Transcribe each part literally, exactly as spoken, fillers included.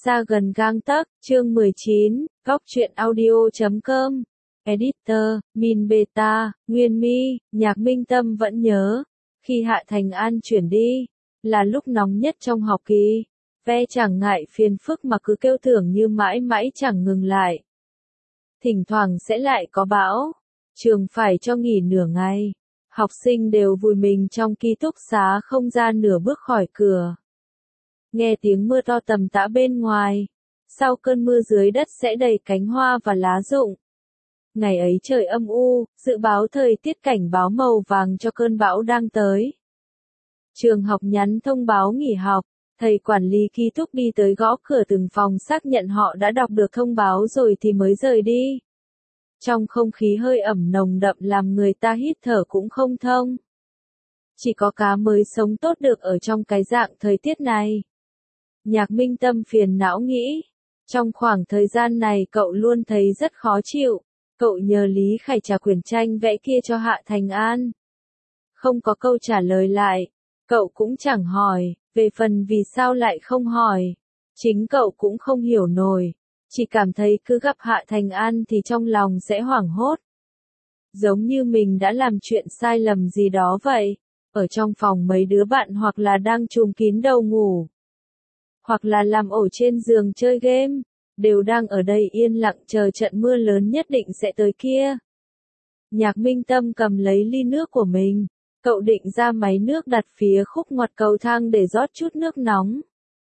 Xa gần gang tấc, chương mười chín, góc truyện audio chấm com. Editor, Min Beta, Nguyên Mi, Nhạc Minh Tâm vẫn nhớ. Khi Hạ Thành An chuyển đi, là lúc nóng nhất trong học kỳ. Ve chẳng ngại phiền phức mà cứ kêu thưởng như mãi mãi chẳng ngừng lại. Thỉnh thoảng sẽ lại có bão. Trường phải cho nghỉ nửa ngày. Học sinh đều vùi mình trong ký túc xá không ra nửa bước khỏi cửa. Nghe tiếng mưa to tầm tã bên ngoài. Sau cơn mưa dưới đất sẽ đầy cánh hoa và lá rụng. Ngày ấy trời âm u, dự báo thời tiết cảnh báo màu vàng cho cơn bão đang tới. Trường học nhắn thông báo nghỉ học. Thầy quản lý ký túc đi tới gõ cửa từng phòng xác nhận họ đã đọc được thông báo rồi thì mới rời đi. Trong không khí hơi ẩm nồng đậm làm người ta hít thở cũng không thông. Chỉ có cá mới sống tốt được ở trong cái dạng thời tiết này. Nhạc Minh Tâm phiền não nghĩ. Trong khoảng thời gian này cậu luôn thấy rất khó chịu. Cậu nhờ Lý Khải trả quyển tranh vẽ kia cho Hạ Thành An. Không có câu trả lời lại. Cậu cũng chẳng hỏi. Về phần vì sao lại không hỏi. Chính cậu cũng không hiểu nổi. Chỉ cảm thấy cứ gặp Hạ Thành An thì trong lòng sẽ hoảng hốt. Giống như mình đã làm chuyện sai lầm gì đó vậy. Ở trong phòng mấy đứa bạn hoặc là đang trùm kín đầu ngủ. Hoặc là làm ổ trên giường chơi game. Đều đang ở đây yên lặng chờ trận mưa lớn nhất định sẽ tới kia. Nhạc Minh Tâm cầm lấy ly nước của mình. Cậu định ra máy nước đặt phía khúc ngoặt cầu thang để rót chút nước nóng.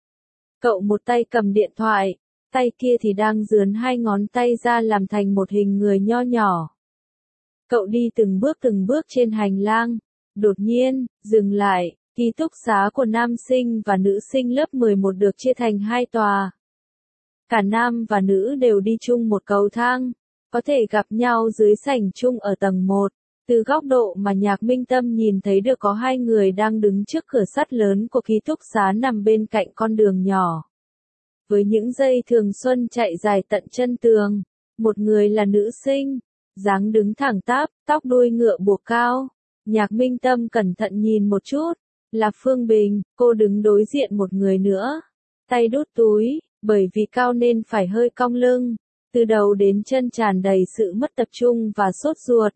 Cậu một tay cầm điện thoại. Tay kia thì đang dướn hai ngón tay ra làm thành một hình người nho nhỏ. Cậu đi từng bước từng bước trên hành lang. Đột nhiên, dừng lại, ký túc xá của nam sinh và nữ sinh lớp mười một được chia thành hai tòa. Cả nam và nữ đều đi chung một cầu thang, có thể gặp nhau dưới sảnh chung ở tầng một. Từ góc độ mà Nhạc Minh Tâm nhìn thấy được có hai người đang đứng trước cửa sắt lớn của ký túc xá nằm bên cạnh con đường nhỏ. Với những dây thường xuân chạy dài tận chân tường, một người là nữ sinh, dáng đứng thẳng tắp, tóc đuôi ngựa buộc cao. Nhạc Minh Tâm cẩn thận nhìn một chút, là Phương Bình, cô đứng đối diện một người nữa, tay đút túi, bởi vì cao nên phải hơi cong lưng, từ đầu đến chân tràn đầy sự mất tập trung và sốt ruột.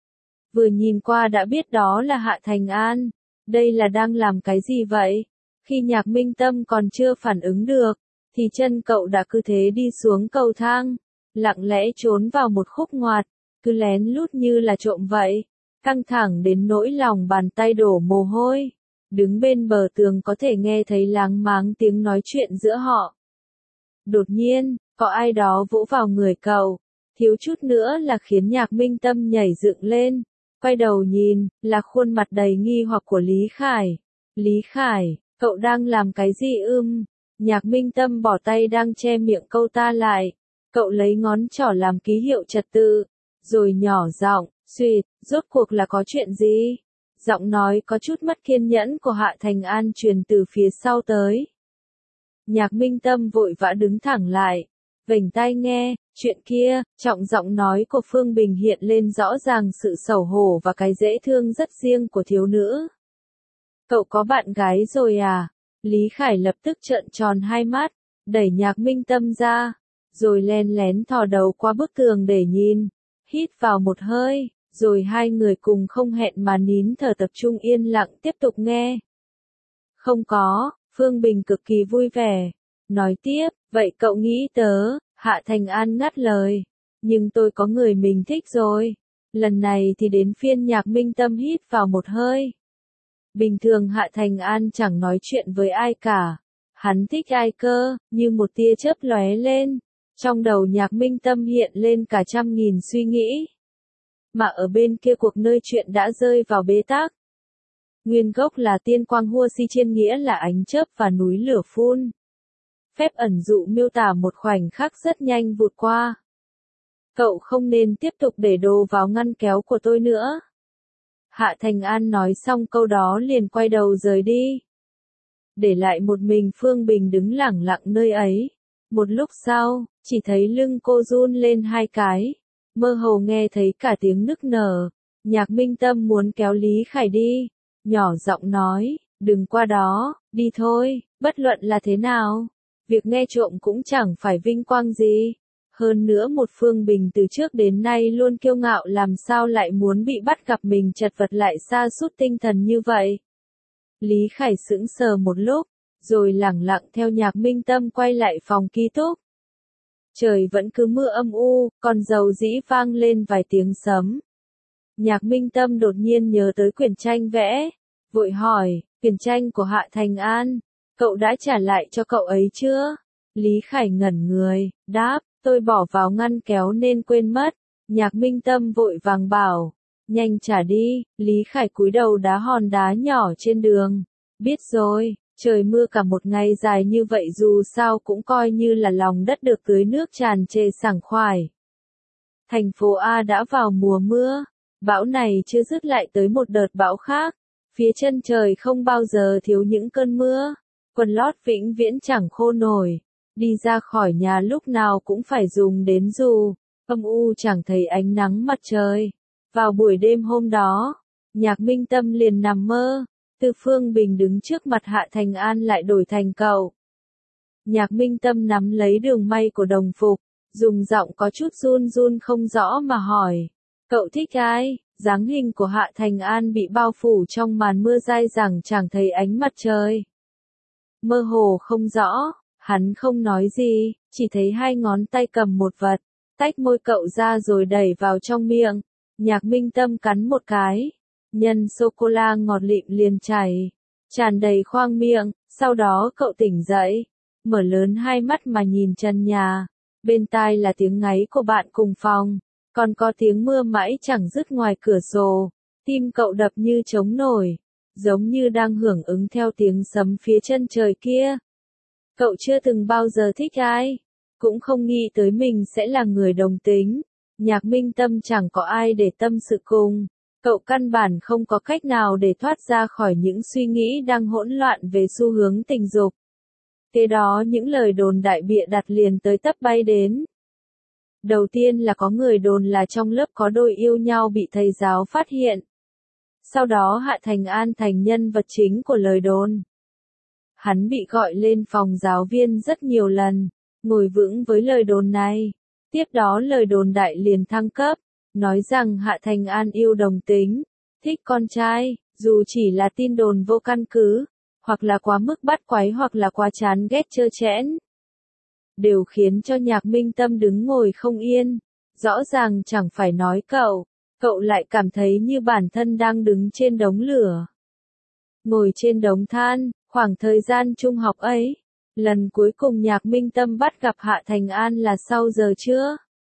Vừa nhìn qua đã biết đó là Hạ Thành An, đây là đang làm cái gì vậy? Khi Nhạc Minh Tâm còn chưa phản ứng được, thì chân cậu đã cứ thế đi xuống cầu thang, lặng lẽ trốn vào một khúc ngoặt, cứ lén lút như là trộm vậy, căng thẳng đến nỗi lòng bàn tay đổ mồ hôi, đứng bên bờ tường có thể nghe thấy láng máng tiếng nói chuyện giữa họ. Đột nhiên, có ai đó vỗ vào người cậu, thiếu chút nữa là khiến Nhạc Minh Tâm nhảy dựng lên, quay đầu nhìn, là khuôn mặt đầy nghi hoặc của Lý Khải. Lý Khải, cậu đang làm cái gì ưm? Nhạc Minh Tâm bỏ tay đang che miệng câu ta lại. Cậu lấy ngón trỏ làm ký hiệu trật tự. Rồi nhỏ giọng, suýt, rốt cuộc là có chuyện gì? Giọng nói có chút mất kiên nhẫn của Hạ Thành An truyền từ phía sau tới. Nhạc Minh Tâm vội vã đứng thẳng lại. Vểnh tai nghe, chuyện kia, trọng giọng nói của Phương Bình hiện lên rõ ràng sự xấu hổ và cái dễ thương rất riêng của thiếu nữ. Cậu có bạn gái rồi à? Lý Khải lập tức trợn tròn hai mắt, đẩy Nhạc Minh Tâm ra, rồi len lén thò đầu qua bức tường để nhìn, hít vào một hơi, rồi hai người cùng không hẹn mà nín thở tập trung yên lặng tiếp tục nghe. Không có, Phương Bình cực kỳ vui vẻ, nói tiếp, vậy cậu nghĩ tớ, Hạ Thành An ngắt lời, nhưng tôi có người mình thích rồi. Lần này thì đến phiên Nhạc Minh Tâm hít vào một hơi. Bình thường Hạ Thành An chẳng nói chuyện với ai cả. Hắn thích ai cơ, như một tia chớp lóe lên. Trong đầu Nhạc Minh Tâm hiện lên cả trăm nghìn suy nghĩ. Mà ở bên kia cuộc nơi chuyện đã rơi vào bế tắc. Nguyên gốc là tiên quang hua si trên nghĩa là ánh chớp và núi lửa phun. Phép ẩn dụ miêu tả một khoảnh khắc rất nhanh vụt qua. Cậu không nên tiếp tục để đồ vào ngăn kéo của tôi nữa. Hạ Thành An nói xong câu đó liền quay đầu rời đi. Để lại một mình Phương Bình đứng lẳng lặng nơi ấy. Một lúc sau, chỉ thấy lưng cô run lên hai cái. Mơ hồ nghe thấy cả tiếng nức nở. Nhạc Minh Tâm muốn kéo Lý Khải đi. Nhỏ giọng nói, đừng qua đó, đi thôi, bất luận là thế nào. việc nghe trộm cũng chẳng phải vinh quang gì. Hơn nữa một Phương Bình từ trước đến nay luôn kiêu ngạo làm sao lại muốn bị bắt gặp mình chật vật lại sa sút tinh thần như vậy. Lý Khải sững sờ một lúc, rồi lẳng lặng theo Nhạc Minh Tâm quay lại phòng ký túc. Trời vẫn cứ mưa âm u, còn dầu dĩ vang lên vài tiếng sấm. Nhạc Minh Tâm đột nhiên nhớ tới quyển tranh vẽ, vội hỏi, quyển tranh của Hạ Thành An, cậu đã trả lại cho cậu ấy chưa? Lý Khải ngẩn người, đáp, tôi bỏ vào ngăn kéo nên quên mất. Nhạc Minh Tâm vội vàng bảo, nhanh trả đi. Lý Khải cúi đầu đá hòn đá nhỏ trên đường. Biết rồi, trời mưa cả một ngày dài như vậy dù sao cũng coi như là lòng đất được tưới nước tràn trề sảng khoái. Thành phố A đã vào mùa mưa, bão này chưa dứt lại tới một đợt bão khác. Phía chân trời không bao giờ thiếu những cơn mưa, quần lót vĩnh viễn chẳng khô nổi. Đi ra khỏi nhà lúc nào cũng phải dùng đến dù, âm u chẳng thấy ánh nắng mặt trời. Vào buổi đêm hôm đó, Nhạc Minh Tâm liền nằm mơ, Từ Phương Bình đứng trước mặt Hạ Thành An lại đổi thành cậu. Nhạc Minh Tâm nắm lấy đường may của đồng phục, dùng giọng có chút run run không rõ mà hỏi, cậu thích ai? Dáng hình của Hạ Thành An bị bao phủ trong màn mưa dai dẳng chẳng thấy ánh mặt trời. Mơ hồ không rõ. Hắn không nói gì, chỉ thấy hai ngón tay cầm một vật, tách môi cậu ra rồi đẩy vào trong miệng. Nhạc Minh Tâm cắn một cái, nhân sô-cô-la ngọt lịm liền chảy, tràn đầy khoang miệng, sau đó cậu tỉnh dậy, mở lớn hai mắt mà nhìn trần nhà, bên tai là tiếng ngáy của bạn cùng phòng, còn có tiếng mưa mãi chẳng dứt ngoài cửa sổ, tim cậu đập như trống nổi, giống như đang hưởng ứng theo tiếng sấm phía chân trời kia. Cậu chưa từng bao giờ thích ai, cũng không nghĩ tới mình sẽ là người đồng tính. Nhạc Minh Tâm chẳng có ai để tâm sự cùng, cậu căn bản không có cách nào để thoát ra khỏi những suy nghĩ đang hỗn loạn về xu hướng tình dục. Kế đó những lời đồn đại bịa đặt liền tới tấp bay đến. Đầu tiên là có người đồn là trong lớp có đôi yêu nhau bị thầy giáo phát hiện. Sau đó Hạ Thành An thành nhân vật chính của lời đồn. Hắn bị gọi lên phòng giáo viên rất nhiều lần, ngồi vững với lời đồn này. Tiếp đó lời đồn đại liền thăng cấp, nói rằng Hạ Thành An yêu đồng tính, thích con trai, dù chỉ là tin đồn vô căn cứ, hoặc là quá mức bắt quái hoặc là quá chán ghét trơ trẽn. Đều khiến cho Nhạc Minh Tâm đứng ngồi không yên, rõ ràng chẳng phải nói cậu, cậu lại cảm thấy như bản thân đang đứng trên đống lửa. Ngồi trên đống than. Khoảng thời gian trung học ấy, lần cuối cùng Nhạc Minh Tâm bắt gặp Hạ Thành An là sau giờ trưa.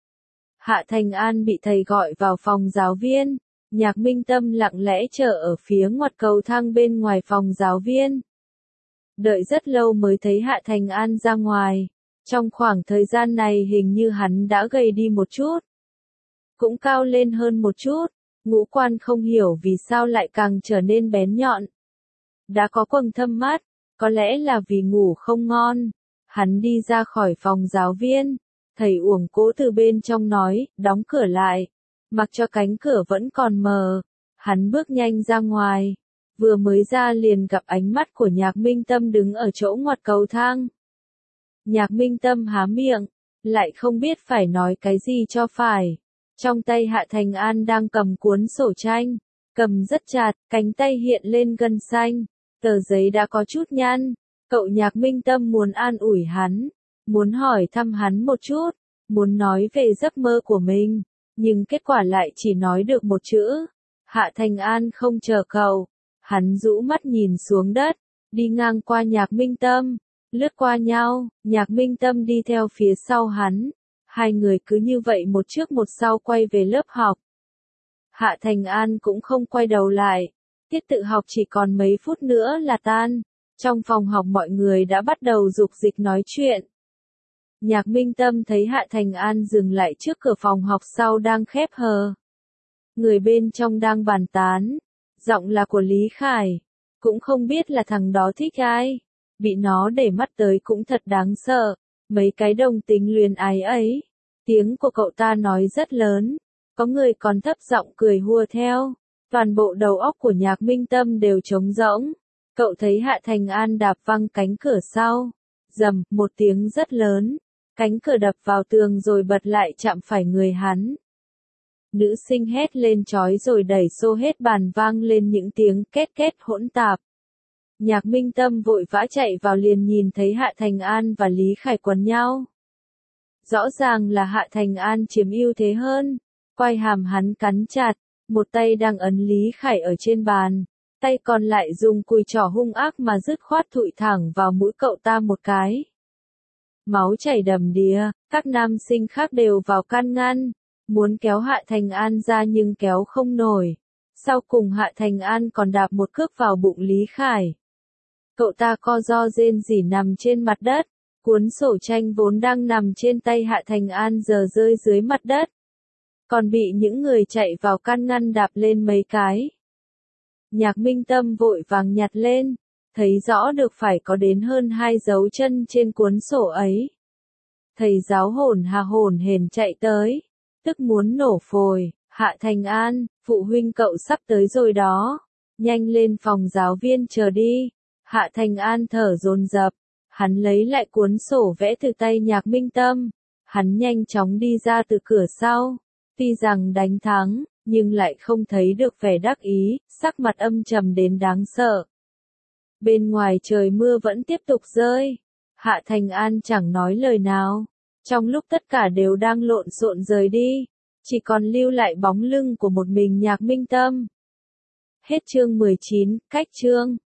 Hạ Thành An bị thầy gọi vào phòng giáo viên, Nhạc Minh Tâm lặng lẽ chờ ở phía ngoặt cầu thang bên ngoài phòng giáo viên. Đợi rất lâu mới thấy Hạ Thành An ra ngoài, trong khoảng thời gian này hình như hắn đã gầy đi một chút, cũng cao lên hơn một chút, ngũ quan không hiểu vì sao lại càng trở nên bén nhọn. Đã có quầng thâm mắt, có lẽ là vì ngủ không ngon. Hắn đi ra khỏi phòng giáo viên, thầy uổng cố từ bên trong nói, đóng cửa lại, mặc cho cánh cửa vẫn còn mờ. Hắn bước nhanh ra ngoài, vừa mới ra liền gặp ánh mắt của Nhạc Minh Tâm đứng ở chỗ ngoặt cầu thang. Nhạc Minh Tâm há miệng, lại không biết phải nói cái gì cho phải. Trong tay Hạ Thành An đang cầm cuốn sổ tranh, cầm rất chặt, cánh tay hiện lên gân xanh. Tờ giấy đã có chút nhăn, cậu Nhạc Minh Tâm muốn an ủi hắn, muốn hỏi thăm hắn một chút, muốn nói về giấc mơ của mình, nhưng kết quả lại chỉ nói được một chữ. Hạ Thành An không chờ cậu, hắn rũ mắt nhìn xuống đất, đi ngang qua Nhạc Minh Tâm, lướt qua nhau, Nhạc Minh Tâm đi theo phía sau hắn, hai người cứ như vậy một trước một sau quay về lớp học. Hạ Thành An cũng không quay đầu lại. Tiết tự học chỉ còn mấy phút nữa là tan, trong phòng học mọi người đã bắt đầu rục dịch nói chuyện. Nhạc Minh Tâm thấy Hạ Thành An dừng lại trước cửa phòng học sau đang khép hờ. Người bên trong đang bàn tán, giọng là của Lý Khải, cũng không biết là thằng đó thích ai, bị nó để mắt tới cũng thật đáng sợ, mấy cái đồng tính luyến ái ấy. Tiếng của cậu ta nói rất lớn, có người còn thấp giọng cười hùa theo. Toàn bộ đầu óc của Nhạc Minh Tâm đều trống rỗng. Cậu thấy Hạ Thành An đạp văng cánh cửa sau, Rầm, một tiếng rất lớn. Cánh cửa đập vào tường rồi bật lại chạm phải người hắn. Nữ sinh hét lên chói rồi đẩy xô hết bàn, vang lên những tiếng két két hỗn tạp. Nhạc Minh Tâm vội vã chạy vào liền nhìn thấy Hạ Thành An và Lý Khải quấn nhau. Rõ ràng là Hạ Thành An chiếm ưu thế hơn. Quai hàm hắn cắn chặt, một tay đang ấn Lý Khải ở trên bàn, tay còn lại dùng cùi trỏ hung ác mà dứt khoát thụi thẳng vào mũi cậu ta một cái. Máu chảy đầm đìa, các nam sinh khác đều vào can ngăn, muốn kéo Hạ Thành An ra nhưng kéo không nổi. Sau cùng Hạ Thành An còn đạp một cước vào bụng Lý Khải. Cậu ta co ro rên rỉ nằm trên mặt đất, cuốn sổ tranh vốn đang nằm trên tay Hạ Thành An giờ rơi dưới mặt đất. Còn bị những người chạy vào can ngăn đạp lên mấy cái. Nhạc Minh Tâm vội vàng nhặt lên, thấy rõ được phải có đến hơn hai dấu chân trên cuốn sổ ấy. Thầy giáo hổn hà hổn hển chạy tới, tức muốn nổ phổi. Hạ Thành An, phụ huynh cậu sắp tới rồi đó, nhanh lên phòng giáo viên chờ đi. Hạ Thành An thở dồn dập, hắn lấy lại cuốn sổ vẽ từ tay Nhạc Minh Tâm, hắn nhanh chóng đi ra từ cửa sau, tuy rằng đánh thắng, nhưng lại không thấy được vẻ đắc ý, sắc mặt âm trầm đến đáng sợ. Bên ngoài trời mưa vẫn tiếp tục rơi, Hạ Thành An chẳng nói lời nào, trong lúc tất cả đều đang lộn xộn rời đi, chỉ còn lưu lại bóng lưng của một mình Nhạc Minh Tâm. Hết chương mười chín, cách chương.